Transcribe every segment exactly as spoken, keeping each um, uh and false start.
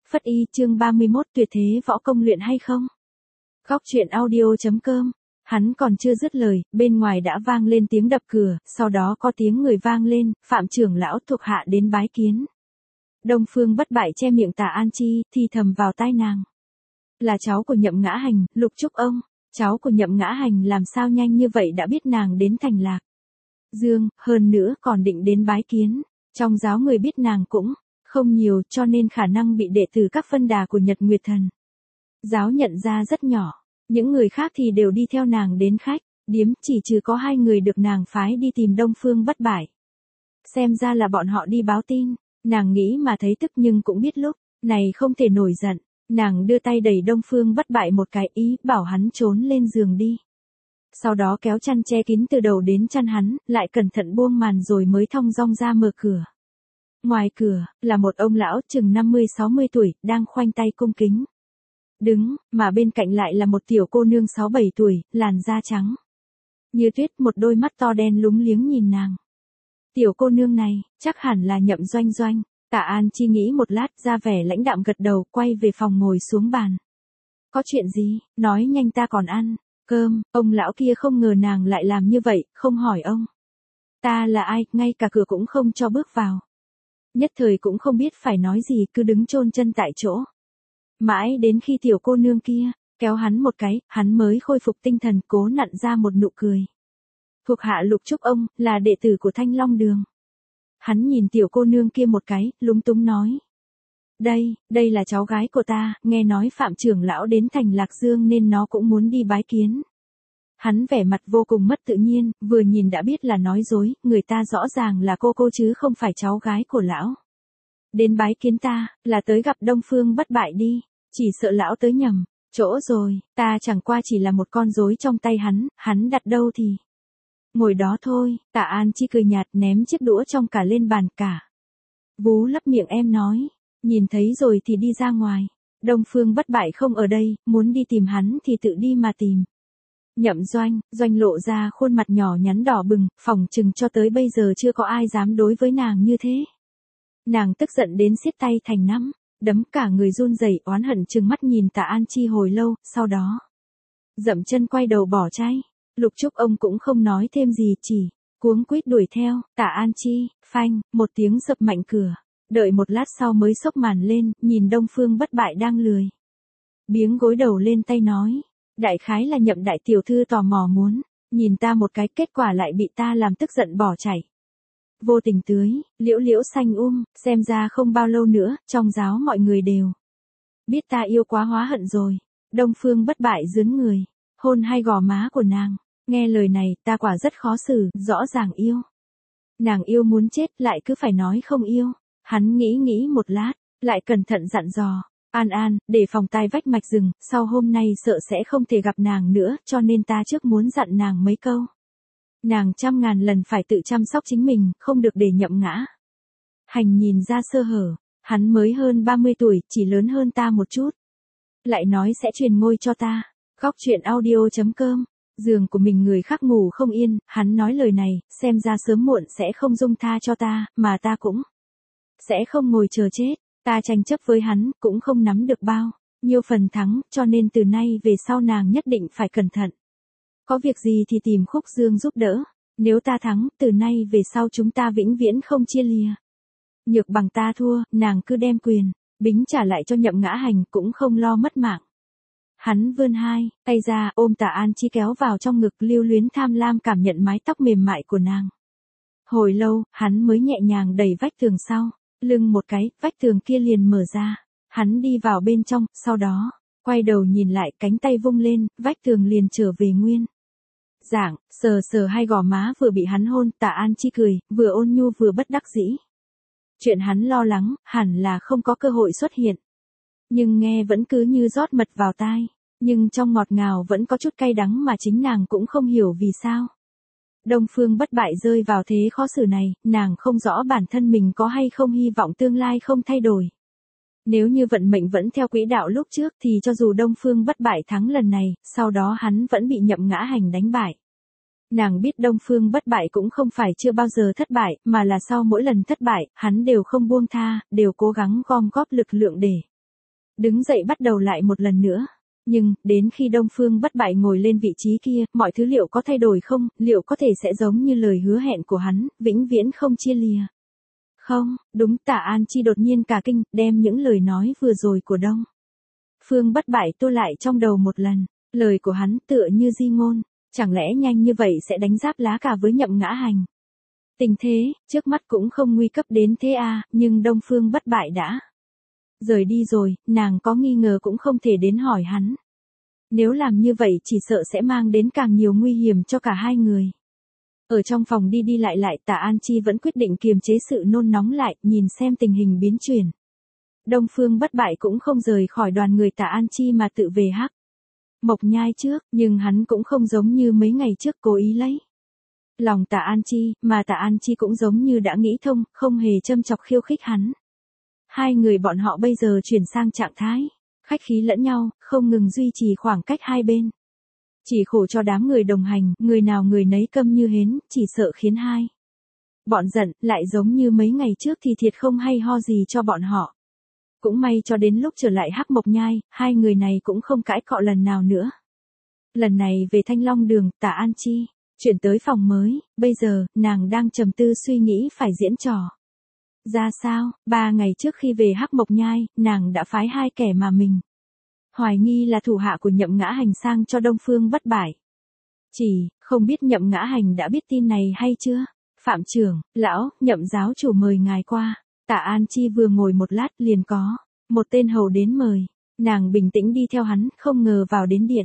Phất y chương ba mươi mốt tuyệt thế võ công luyện hay không? Góc truyện audio.com. Hắn còn chưa dứt lời, bên ngoài đã vang lên tiếng đập cửa, sau đó có tiếng người vang lên, Phạm trưởng lão thuộc hạ đến bái kiến. Đông Phương Bất Bại che miệng Tạ An Chi, thì thầm vào tai nàng. Là cháu của Nhậm Ngã Hành, Lục Trúc ông, cháu của Nhậm Ngã Hành làm sao nhanh như vậy đã biết nàng đến Thành Lạc Dương, hơn nữa còn định đến bái kiến. Trong giáo người biết nàng cũng không nhiều, cho nên khả năng bị đệ tử các phân đà của Nhật Nguyệt Thần giáo nhận ra rất nhỏ. Những người khác thì đều đi theo nàng đến khách điếm, chỉ trừ có hai người được nàng phái đi tìm Đông Phương Bất Bại. Xem ra là bọn họ đi báo tin. Nàng nghĩ mà thấy tức nhưng cũng biết lúc này không thể nổi giận. Nàng đưa tay đẩy Đông Phương Bất Bại một cái, ý bảo hắn trốn lên giường đi. Sau đó kéo chăn che kín từ đầu đến chân hắn, lại cẩn thận buông màn rồi mới thong dong ra mở cửa. Ngoài cửa, là một ông lão chừng năm mươi sáu mươi tuổi, đang khoanh tay cung kính đứng, mà bên cạnh lại là một tiểu cô nương sáu bảy tuổi, làn da trắng như tuyết, một đôi mắt to đen lúng liếng nhìn nàng. Tiểu cô nương này, chắc hẳn là Nhậm Doanh Doanh. Tạ An Chi nghĩ một lát, ra vẻ lãnh đạm gật đầu, quay về phòng ngồi xuống bàn. Có chuyện gì, nói nhanh ta còn ăn cơm. Ông lão kia không ngờ nàng lại làm như vậy, không hỏi ông ta là ai, ngay cả cửa cũng không cho bước vào. Nhất thời cũng không biết phải nói gì, cứ đứng chôn chân tại chỗ. Mãi đến khi tiểu cô nương kia kéo hắn một cái, hắn mới khôi phục tinh thần, cố nặn ra một nụ cười. Thuộc hạ Lục Trúc ông, là đệ tử của Thanh Long Đường. Hắn nhìn tiểu cô nương kia một cái, lúng túng nói. Đây, đây là cháu gái của ta, nghe nói Phạm trưởng lão đến Thành Lạc Dương nên nó cũng muốn đi bái kiến. Hắn vẻ mặt vô cùng mất tự nhiên, vừa nhìn đã biết là nói dối, người ta rõ ràng là cô cô chứ không phải cháu gái của lão. Đến bái kiến ta, là tới gặp Đông Phương Bất Bại đi, chỉ sợ lão tới nhầm chỗ rồi, ta chẳng qua chỉ là một con rối trong tay hắn, hắn đặt đâu thì ngồi đó thôi. Tạ An Chi cười nhạt, ném chiếc đũa trong cả lên bàn cả. Vú lấp miệng em nói, nhìn thấy rồi thì đi ra ngoài. Đông Phương Bất Bại không ở đây, muốn đi tìm hắn thì tự đi mà tìm. Nhậm Doanh, Doanh lộ ra khuôn mặt nhỏ nhắn đỏ bừng, phỏng chừng cho tới bây giờ chưa có ai dám đối với nàng như thế. Nàng tức giận đến siết tay thành nắm đấm, cả người run rẩy, oán hận trừng mắt nhìn Tạ An Chi hồi lâu, sau đó dậm chân quay đầu bỏ chạy. Lục Trúc ông cũng không nói thêm gì, chỉ cuống quýt đuổi theo. Tạ An Chi, phanh, một tiếng sập mạnh cửa. Đợi một lát sau mới xốc màn lên, nhìn Đông Phương Bất Bại đang lười biếng gối đầu lên tay nói. Đại khái là Nhậm đại tiểu thư tò mò muốn nhìn ta một cái, kết quả lại bị ta làm tức giận bỏ chạy. Vô tình tưới liễu liễu xanh um, xem ra không bao lâu nữa, trong giáo mọi người đều biết ta yêu quá hóa hận rồi. Đông Phương Bất Bại dướn người, hôn hai gò má của nàng. Nghe lời này, ta quả rất khó xử, rõ ràng yêu nàng yêu muốn chết, lại cứ phải nói không yêu. Hắn nghĩ nghĩ một lát, lại cẩn thận dặn dò. An An, để phòng tai vách mạch rừng, sau hôm nay sợ sẽ không thể gặp nàng nữa, cho nên ta trước muốn dặn nàng mấy câu. Nàng trăm ngàn lần phải tự chăm sóc chính mình, không được để Nhậm Ngã Hành nhìn ra sơ hở. Hắn mới hơn ba mươi tuổi, chỉ lớn hơn ta một chút. Lại nói sẽ truyền ngôi cho ta. Góc truyện audio.com. Giường của mình người khác ngủ không yên, hắn nói lời này, xem ra sớm muộn sẽ không dung tha cho ta, mà ta cũng sẽ không ngồi chờ chết. Ta tranh chấp với hắn, cũng không nắm được bao nhiêu phần thắng, cho nên từ nay về sau nàng nhất định phải cẩn thận. Có việc gì thì tìm Khúc Dương giúp đỡ. Nếu ta thắng, từ nay về sau chúng ta vĩnh viễn không chia lìa. Nhược bằng ta thua, nàng cứ đem quyền bính trả lại cho Nhậm Ngã Hành, cũng không lo mất mạng. Hắn vươn hai tay ra, ôm Tạ An Chi kéo vào trong ngực, lưu luyến tham lam cảm nhận mái tóc mềm mại của nàng. Hồi lâu, hắn mới nhẹ nhàng đẩy vách tường sau lưng một cái, vách tường kia liền mở ra. Hắn đi vào bên trong, sau đó quay đầu nhìn lại, cánh tay vung lên, vách tường liền trở về nguyên dạng, sờ sờ hai gò má vừa bị hắn hôn. Tạ An Chi cười, vừa ôn nhu vừa bất đắc dĩ. Chuyện hắn lo lắng, hẳn là không có cơ hội xuất hiện. Nhưng nghe vẫn cứ như rót mật vào tai. Nhưng trong ngọt ngào vẫn có chút cay đắng mà chính nàng cũng không hiểu vì sao. Đông Phương Bất Bại rơi vào thế khó xử này, nàng không rõ bản thân mình có hay không hy vọng tương lai không thay đổi. Nếu như vận mệnh vẫn theo quỹ đạo lúc trước thì cho dù Đông Phương Bất Bại thắng lần này, sau đó hắn vẫn bị Nhậm Ngã Hành đánh bại. Nàng biết Đông Phương Bất Bại cũng không phải chưa bao giờ thất bại, mà là sau mỗi lần thất bại, hắn đều không buông tha, đều cố gắng gom góp lực lượng để đứng dậy bắt đầu lại một lần nữa. Nhưng, đến khi Đông Phương Bất Bại ngồi lên vị trí kia, mọi thứ liệu có thay đổi không, liệu có thể sẽ giống như lời hứa hẹn của hắn, vĩnh viễn không chia lìa. Không, đúng, Tạ An Chi đột nhiên cả kinh, đem những lời nói vừa rồi của Đông Phương Bất Bại tô lại trong đầu một lần, lời của hắn tựa như di ngôn, chẳng lẽ nhanh như vậy sẽ đánh giáp lá cả với Nhậm Ngã Hành. Tình thế, trước mắt cũng không nguy cấp đến thế à, nhưng Đông Phương Bất Bại đã rời đi rồi, nàng có nghi ngờ cũng không thể đến hỏi hắn. Nếu làm như vậy chỉ sợ sẽ mang đến càng nhiều nguy hiểm cho cả hai người. Ở trong phòng đi đi lại lại, Tạ An Chi vẫn quyết định kiềm chế sự nôn nóng lại, nhìn xem tình hình biến chuyển. Đông Phương Bất Bại cũng không rời khỏi đoàn người Tạ An Chi mà tự về Hắc Mộc Nhai trước, nhưng hắn cũng không giống như mấy ngày trước cố ý lấy lòng Tạ An Chi, mà Tạ An Chi cũng giống như đã nghĩ thông, không hề châm chọc khiêu khích hắn. Hai người bọn họ bây giờ chuyển sang trạng thái khách khí lẫn nhau, không ngừng duy trì khoảng cách hai bên. Chỉ khổ cho đám người đồng hành, người nào người nấy câm như hến, chỉ sợ khiến hai bọn giận, lại giống như mấy ngày trước thì thiệt không hay ho gì cho bọn họ. Cũng may cho đến lúc trở lại Hắc Mộc Nhai, hai người này cũng không cãi cọ lần nào nữa. Lần này về Thanh Long Đường, Tạ An Chi chuyển tới phòng mới, bây giờ, nàng đang trầm tư suy nghĩ phải diễn trò ra sao. Ba ngày trước khi về Hắc Mộc Nhai, nàng đã phái hai kẻ mà mình hoài nghi là thủ hạ của Nhậm Ngã Hành sang cho Đông Phương Bất Bại. Chỉ, không biết Nhậm Ngã Hành đã biết tin này hay chưa? Phạm trưởng, lão, Nhậm giáo chủ mời ngài qua. Tạ An Chi vừa ngồi một lát liền có một tên hầu đến mời. Nàng bình tĩnh đi theo hắn, không ngờ vào đến điện.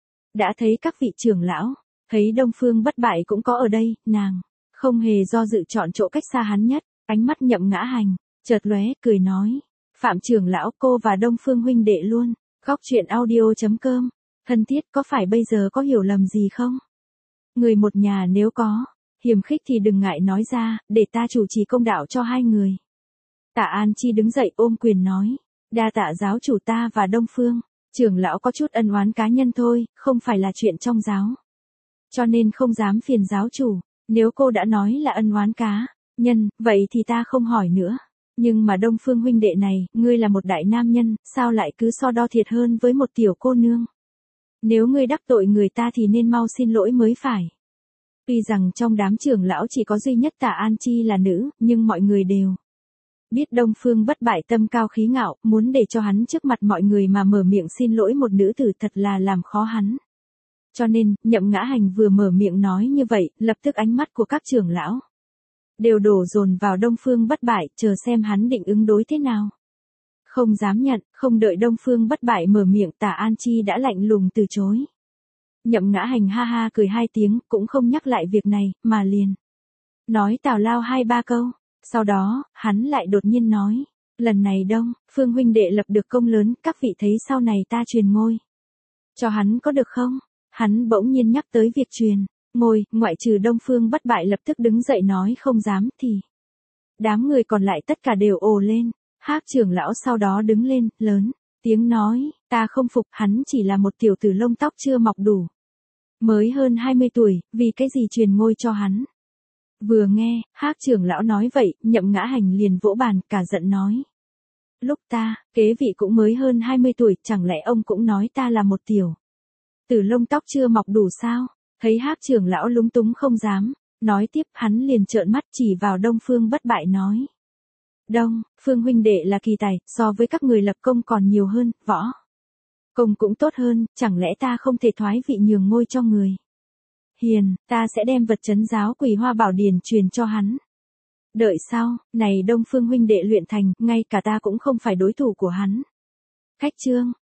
Đã thấy các vị trưởng lão, thấy Đông Phương Bất Bại cũng có ở đây, nàng không hề do dự chọn chỗ cách xa hắn nhất. Ánh mắt Nhậm Ngã Hành chợt lóe, cười nói: Phạm trưởng lão, cô và Đông Phương huynh đệ luôn. Góc truyện audio chấm com. Thân thiết, có phải bây giờ có hiểu lầm gì không? Người một nhà nếu có hiềm khích thì đừng ngại nói ra, để ta chủ trì công đạo cho hai người. Tạ An Chi đứng dậy ôm quyền nói: đa tạ giáo chủ, ta và Đông Phương trưởng lão có chút ân oán cá nhân thôi, không phải là chuyện trong giáo. Cho nên không dám phiền giáo chủ, nếu cô đã nói là ân oán cá nhân, vậy thì ta không hỏi nữa. Nhưng mà Đông Phương huynh đệ này, ngươi là một đại nam nhân, sao lại cứ so đo thiệt hơn với một tiểu cô nương? Nếu ngươi đắc tội người ta thì nên mau xin lỗi mới phải. Tuy rằng trong đám trưởng lão chỉ có duy nhất Tạ An Chi là nữ, nhưng mọi người đều biết Đông Phương Bất Bại tâm cao khí ngạo, muốn để cho hắn trước mặt mọi người mà mở miệng xin lỗi một nữ tử thật là làm khó hắn. Cho nên, Nhậm Ngã Hành vừa mở miệng nói như vậy, lập tức ánh mắt của các trưởng lão đều đổ dồn vào Đông Phương Bất Bại, chờ xem hắn định ứng đối thế nào. Không dám nhận, không đợi Đông Phương Bất Bại mở miệng, Tạ An Chi đã lạnh lùng từ chối. Nhậm Ngã Hành ha ha cười hai tiếng, cũng không nhắc lại việc này, mà liền nói tào lao hai ba câu. Sau đó, hắn lại đột nhiên nói: lần này Đông Phương huynh đệ lập được công lớn, các vị thấy sau này ta truyền ngôi cho hắn có được không? Hắn bỗng nhiên nhắc tới việc truyền ngôi, ngoại trừ Đông Phương Bất Bại lập tức đứng dậy nói không dám thì đám người còn lại tất cả đều ồ lên. Hắc trưởng lão sau đó đứng lên, lớn tiếng nói: ta không phục, hắn chỉ là một tiểu tử lông tóc chưa mọc đủ, mới hơn hai mươi tuổi, vì cái gì truyền ngôi cho hắn? Vừa nghe, Hắc trưởng lão nói vậy, Nhậm Ngã Hành liền vỗ bàn, cả giận nói: lúc ta kế vị cũng mới hơn hai mươi tuổi, chẳng lẽ ông cũng nói ta là một tiểu tử lông tóc chưa mọc đủ sao? Thấy Hắc trưởng lão lúng túng không dám nói tiếp, hắn liền trợn mắt chỉ vào Đông Phương Bất Bại nói: Đông Phương huynh đệ là kỳ tài, so với các người lập công còn nhiều hơn, võ công cũng tốt hơn, chẳng lẽ ta không thể thoái vị nhường ngôi cho người hiền, ta sẽ đem vật trấn giáo Quỳ Hoa Bảo Điển truyền cho hắn. Đợi sau này Đông Phương huynh đệ luyện thành, ngay cả ta cũng không phải đối thủ của hắn. Khách trương,